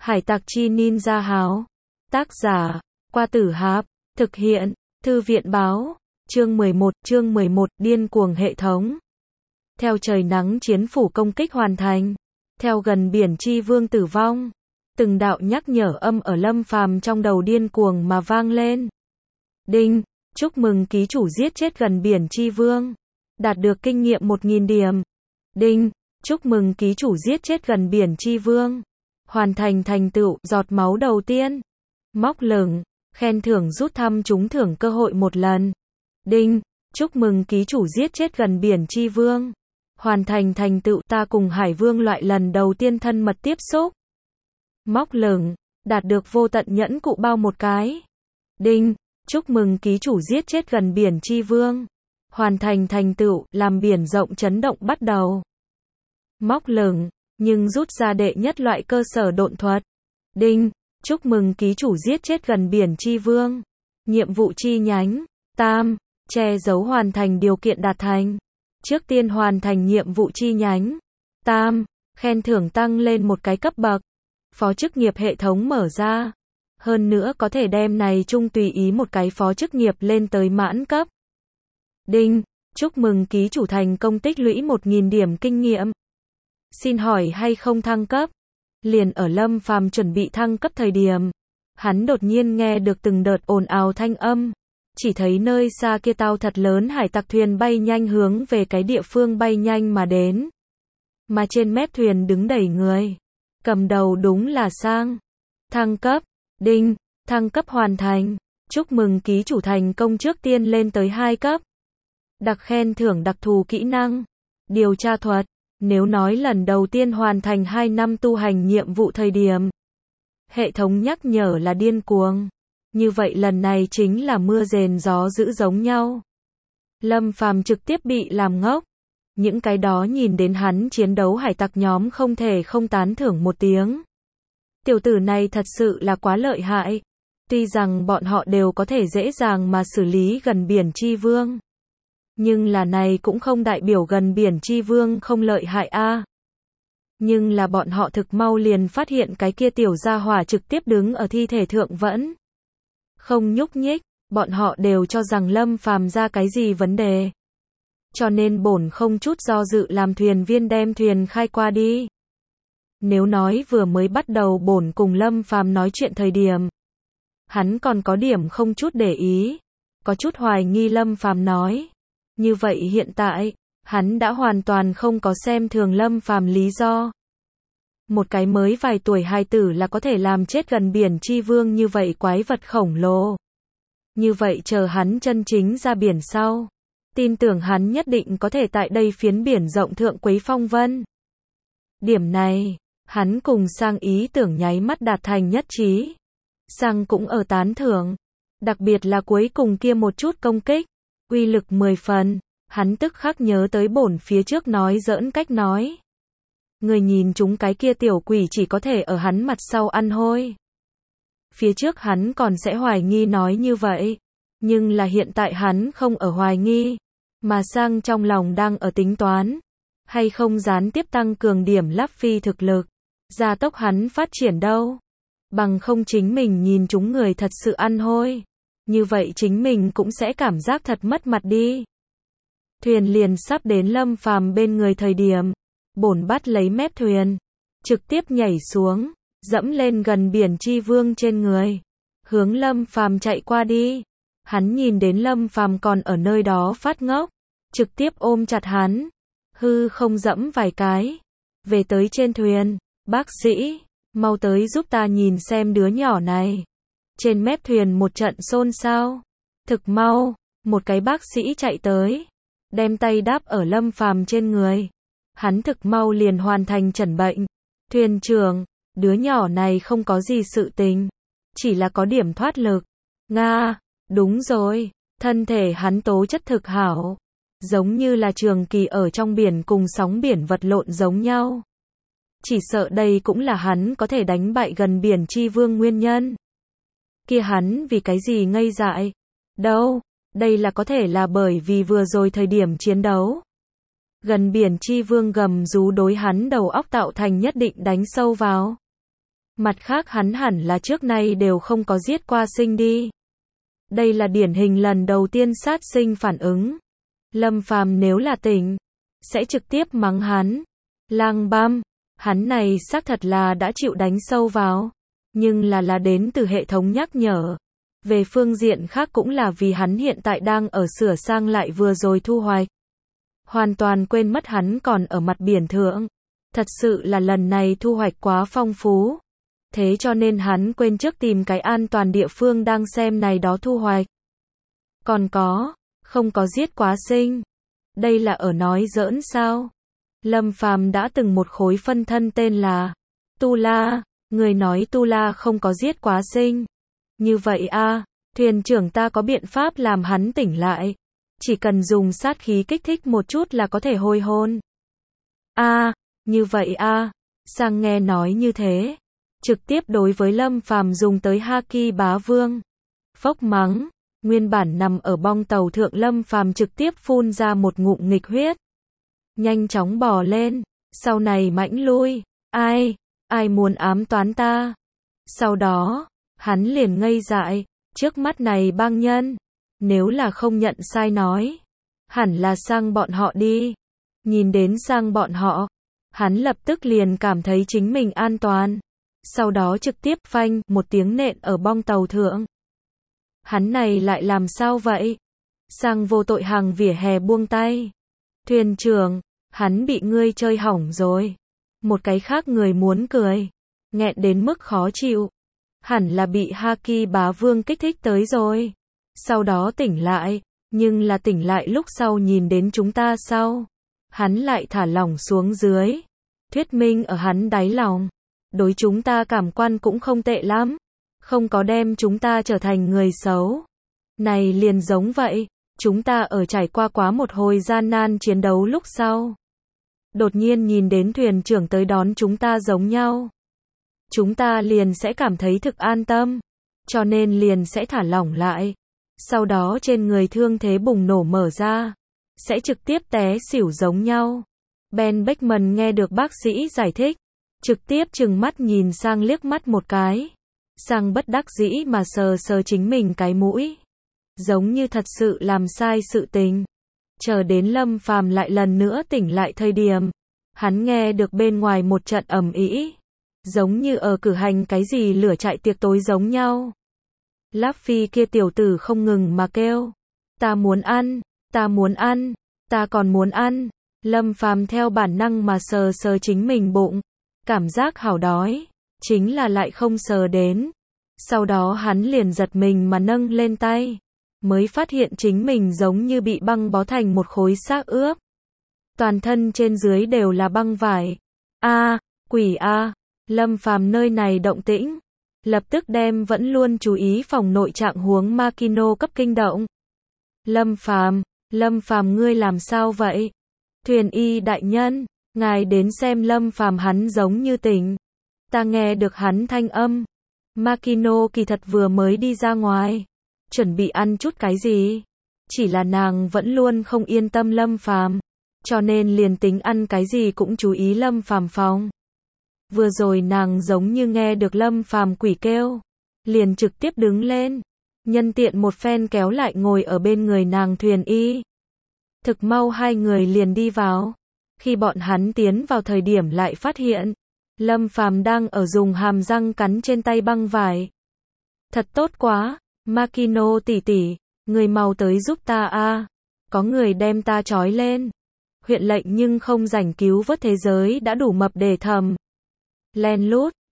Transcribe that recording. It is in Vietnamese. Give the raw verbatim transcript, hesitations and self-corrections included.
Hải tặc chi ninja háo. Tác giả, Qua Tử Hạp. Thực hiện, Thư viện báo. Chương mười một, chương mười một, điên cuồng hệ thống. Theo trời nắng chiến phủ công kích hoàn thành. Theo gần biển chi vương tử vong. Từng đạo nhắc nhở âm ở Lâm Phàm trong đầu điên cuồng mà vang lên. Đinh, chúc mừng ký chủ giết chết gần biển chi vương. Đạt được kinh nghiệm một nghìn điểm. Đinh, chúc mừng ký chủ giết chết gần biển chi vương. Hoàn thành thành tựu giọt máu đầu tiên. Móc lửng, khen thưởng rút thăm trúng thưởng cơ hội một lần. Đinh, chúc mừng ký chủ giết chết gần biển chi vương. Hoàn thành thành tựu ta cùng hải vương loại lần đầu tiên thân mật tiếp xúc. Móc lửng, đạt được vô tận nhẫn cụ bao một cái. Đinh, chúc mừng ký chủ giết chết gần biển chi vương. Hoàn thành thành tựu làm biển rộng chấn động bắt đầu. Móc lửng, nhưng rút ra đệ nhất loại cơ sở độn thuật. Đinh, chúc mừng ký chủ giết chết gần biển chi vương. Nhiệm vụ chi nhánh tam, che giấu hoàn thành điều kiện đạt thành. Trước tiên hoàn thành nhiệm vụ chi nhánh tam, khen thưởng tăng lên một cái cấp bậc. Phó chức nghiệp hệ thống mở ra. Hơn nữa có thể đem này chung tùy ý một cái phó chức nghiệp lên tới mãn cấp. Đinh, chúc mừng ký chủ thành công tích lũy một nghìn điểm kinh nghiệm. Xin hỏi hay không thăng cấp? Liền ở Lâm Phàm chuẩn bị thăng cấp thời điểm, hắn đột nhiên nghe được từng đợt ồn ào thanh âm. Chỉ thấy nơi xa kia tàu thật lớn hải tặc thuyền bay nhanh hướng về cái địa phương bay nhanh mà đến. Mà trên mép thuyền đứng đầy người. Cầm đầu đúng là Sang. Thăng cấp. Đinh, thăng cấp hoàn thành. Chúc mừng ký chủ thành công trước tiên lên tới hai cấp. Đặc khen thưởng đặc thù kỹ năng. Điều tra thuật. Nếu nói lần đầu tiên hoàn thành hai năm tu hành nhiệm vụ thời điểm, hệ thống nhắc nhở là điên cuồng. Như vậy lần này chính là mưa rền gió dữ giống nhau. Lâm Phàm trực tiếp bị làm ngốc. Những cái đó nhìn đến hắn chiến đấu hải tặc nhóm không thể không tán thưởng một tiếng. Tiểu tử này thật sự là quá lợi hại. Tuy rằng bọn họ đều có thể dễ dàng mà xử lý gần biển chi vương. Nhưng là này cũng không đại biểu gần biển chi vương không lợi hại a. À. Nhưng là bọn họ thực mau liền phát hiện cái kia tiểu gia hỏa trực tiếp đứng ở thi thể thượng vẫn không nhúc nhích, bọn họ đều cho rằng Lâm Phàm ra cái gì vấn đề. Cho nên bổn không chút do dự làm thuyền viên đem thuyền khai qua đi. Nếu nói vừa mới bắt đầu bổn cùng Lâm Phàm nói chuyện thời điểm, hắn còn có điểm không chút để ý, có chút hoài nghi Lâm Phàm nói. Như vậy hiện tại, hắn đã hoàn toàn không có xem thường Lâm Phàm lý do. Một cái mới vài tuổi hài tử là có thể làm chết gần biển chi vương như vậy quái vật khổng lồ. Như vậy chờ hắn chân chính ra biển sau, tin tưởng hắn nhất định có thể tại đây phiến biển rộng thượng quấy phong vân. Điểm này, hắn cùng Sang ý tưởng nháy mắt đạt thành nhất trí. Sang cũng ở tán thưởng, đặc biệt là cuối cùng kia một chút công kích. Uy lực mười phần, hắn tức khắc nhớ tới bổn phía trước nói giỡn cách nói. Người nhìn chúng cái kia tiểu quỷ chỉ có thể ở hắn mặt sau ăn hôi. Phía trước hắn còn sẽ hoài nghi nói như vậy, nhưng là hiện tại hắn không ở hoài nghi, mà Sang trong lòng đang ở tính toán, hay không gián tiếp tăng cường điểm lắp phi thực lực, gia tốc hắn phát triển đâu. Bằng không chính mình nhìn chúng người thật sự ăn hôi. Như vậy chính mình cũng sẽ cảm giác thật mất mặt đi. Thuyền liền sắp đến Lâm Phàm bên người thời điểm, bổn bắt lấy mép thuyền, trực tiếp nhảy xuống, dẫm lên gần biển chi vương trên người, hướng Lâm Phàm chạy qua đi. Hắn nhìn đến Lâm Phàm còn ở nơi đó phát ngốc, trực tiếp ôm chặt hắn, hư không dẫm vài cái, về tới trên thuyền. Bác sĩ, mau tới giúp ta nhìn xem đứa nhỏ này. Trên mép thuyền một trận xôn xao. Thực mau, một cái bác sĩ chạy tới, đem tay đáp ở Lâm Phàm trên người. Hắn thực mau liền hoàn thành chẩn bệnh. Thuyền trưởng, đứa nhỏ này không có gì sự tình, chỉ là có điểm thoát lực. Nga, đúng rồi, thân thể hắn tố chất thực hảo, giống như là trường kỳ ở trong biển cùng sóng biển vật lộn giống nhau. Chỉ sợ đây cũng là hắn có thể đánh bại gần biển chi vương nguyên nhân. Kia hắn vì cái gì ngây dại? Đâu, đây là có thể là bởi vì vừa rồi thời điểm chiến đấu. Gần biển chi vương gầm rú đối hắn đầu óc tạo thành nhất định đánh sâu vào. Mặt khác hắn hẳn là trước nay đều không có giết qua sinh đi. Đây là điển hình lần đầu tiên sát sinh phản ứng. Lâm Phàm nếu là tỉnh, sẽ trực tiếp mắng hắn. Lang băm, hắn này xác thật là đã chịu đánh sâu vào. Nhưng là là đến từ hệ thống nhắc nhở. Về phương diện khác cũng là vì hắn hiện tại đang ở sửa sang lại vừa rồi thu hoạch. Hoàn toàn quên mất hắn còn ở mặt biển thượng. Thật sự là lần này thu hoạch quá phong phú. Thế cho nên hắn quên trước tìm cái an toàn địa phương đang xem này đó thu hoạch. Còn có, không có giết quá sinh. Đây là ở nói giỡn sao? Lâm Phàm đã từng một khối phân thân tên là Tu La, người nói Tu La không có giết quá sinh. Như vậy a, thuyền trưởng ta có biện pháp làm hắn tỉnh lại. Chỉ cần dùng sát khí kích thích một chút là có thể hồi hồn. A, như vậy a, Sang nghe nói như thế, trực tiếp đối với Lâm Phàm dùng tới Haki Bá Vương. Phốc mắng, nguyên bản nằm ở bong tàu thượng Lâm Phàm trực tiếp phun ra một ngụm nghịch huyết. Nhanh chóng bò lên, sau này mãnh lui, ai, ai muốn ám toán ta. Sau đó, hắn liền ngây dại, trước mắt này bang nhân, nếu là không nhận sai nói, hẳn là sang bọn họ đi. Nhìn đến sang bọn họ, hắn lập tức liền cảm thấy chính mình an toàn. Sau đó trực tiếp phanh một tiếng nện ở bong tàu thượng. Hắn này lại làm sao vậy? Sang vô tội hàng vỉa hè buông tay. Thuyền trưởng, hắn bị ngươi chơi hỏng rồi. Một cái khác người muốn cười, nghẹn đến mức khó chịu. Hẳn là bị Haki Bá Vương kích thích tới rồi. Sau đó tỉnh lại, nhưng là tỉnh lại lúc sau nhìn đến chúng ta sau. Hắn lại thả lỏng xuống dưới. Thuyết minh ở hắn đáy lòng. Đối chúng ta cảm quan cũng không tệ lắm. Không có đem chúng ta trở thành người xấu. Này liền giống vậy. Chúng ta ở trải qua quá một hồi gian nan chiến đấu lúc sau. Đột nhiên nhìn đến thuyền trưởng tới đón chúng ta giống nhau. Chúng ta liền sẽ cảm thấy thực an tâm. Cho nên liền sẽ thả lỏng lại. Sau đó trên người thương thế bùng nổ mở ra. Sẽ trực tiếp té xỉu giống nhau. Ben Beckman nghe được bác sĩ giải thích. Trực tiếp trừng mắt nhìn sang liếc mắt một cái. Sang bất đắc dĩ mà sờ sờ chính mình cái mũi. Giống như thật sự làm sai sự tình. Chờ đến Lâm Phàm lại lần nữa tỉnh lại thời điểm. Hắn nghe được bên ngoài một trận ầm ĩ. Giống như ở cử hành cái gì lửa trại tiệc tối giống nhau. Láp Phi kia tiểu tử không ngừng mà kêu. Ta muốn ăn, ta muốn ăn, ta còn muốn ăn. Lâm Phàm theo bản năng mà sờ sờ chính mình bụng. Cảm giác hảo đói, chính là lại không sờ đến. Sau đó hắn liền giật mình mà nâng lên tay. Mới phát hiện chính mình giống như bị băng bó thành một khối xác ướp. Toàn thân trên dưới đều là băng vải. A, quỷ a, Lâm Phàm nơi này động tĩnh. Lập tức đem vẫn luôn chú ý phòng nội trạng huống Makino cấp kinh động. Lâm Phàm, Lâm Phàm ngươi làm sao vậy? Thuyền y đại nhân, ngài đến xem Lâm Phàm hắn giống như tỉnh. Ta nghe được hắn thanh âm. Makino kỳ thật vừa mới đi ra ngoài. Chuẩn bị ăn chút cái gì. Chỉ là nàng vẫn luôn không yên tâm Lâm Phàm. Cho nên liền tính ăn cái gì cũng chú ý Lâm Phàm phòng. Vừa rồi nàng giống như nghe được Lâm Phàm quỷ kêu. Liền trực tiếp đứng lên. Nhân tiện một phen kéo lại ngồi ở bên người nàng thuyền y. Thực mau hai người liền đi vào. Khi bọn hắn tiến vào thời điểm lại phát hiện. Lâm Phàm đang ở dùng hàm răng cắn trên tay băng vải. Thật tốt quá. Makino tỷ tỷ, người mau tới giúp ta a. Có người đem ta trói lên. Huyện lệnh nhưng không rảnh cứu vớt thế giới đã đủ mập để thầm. Len lút,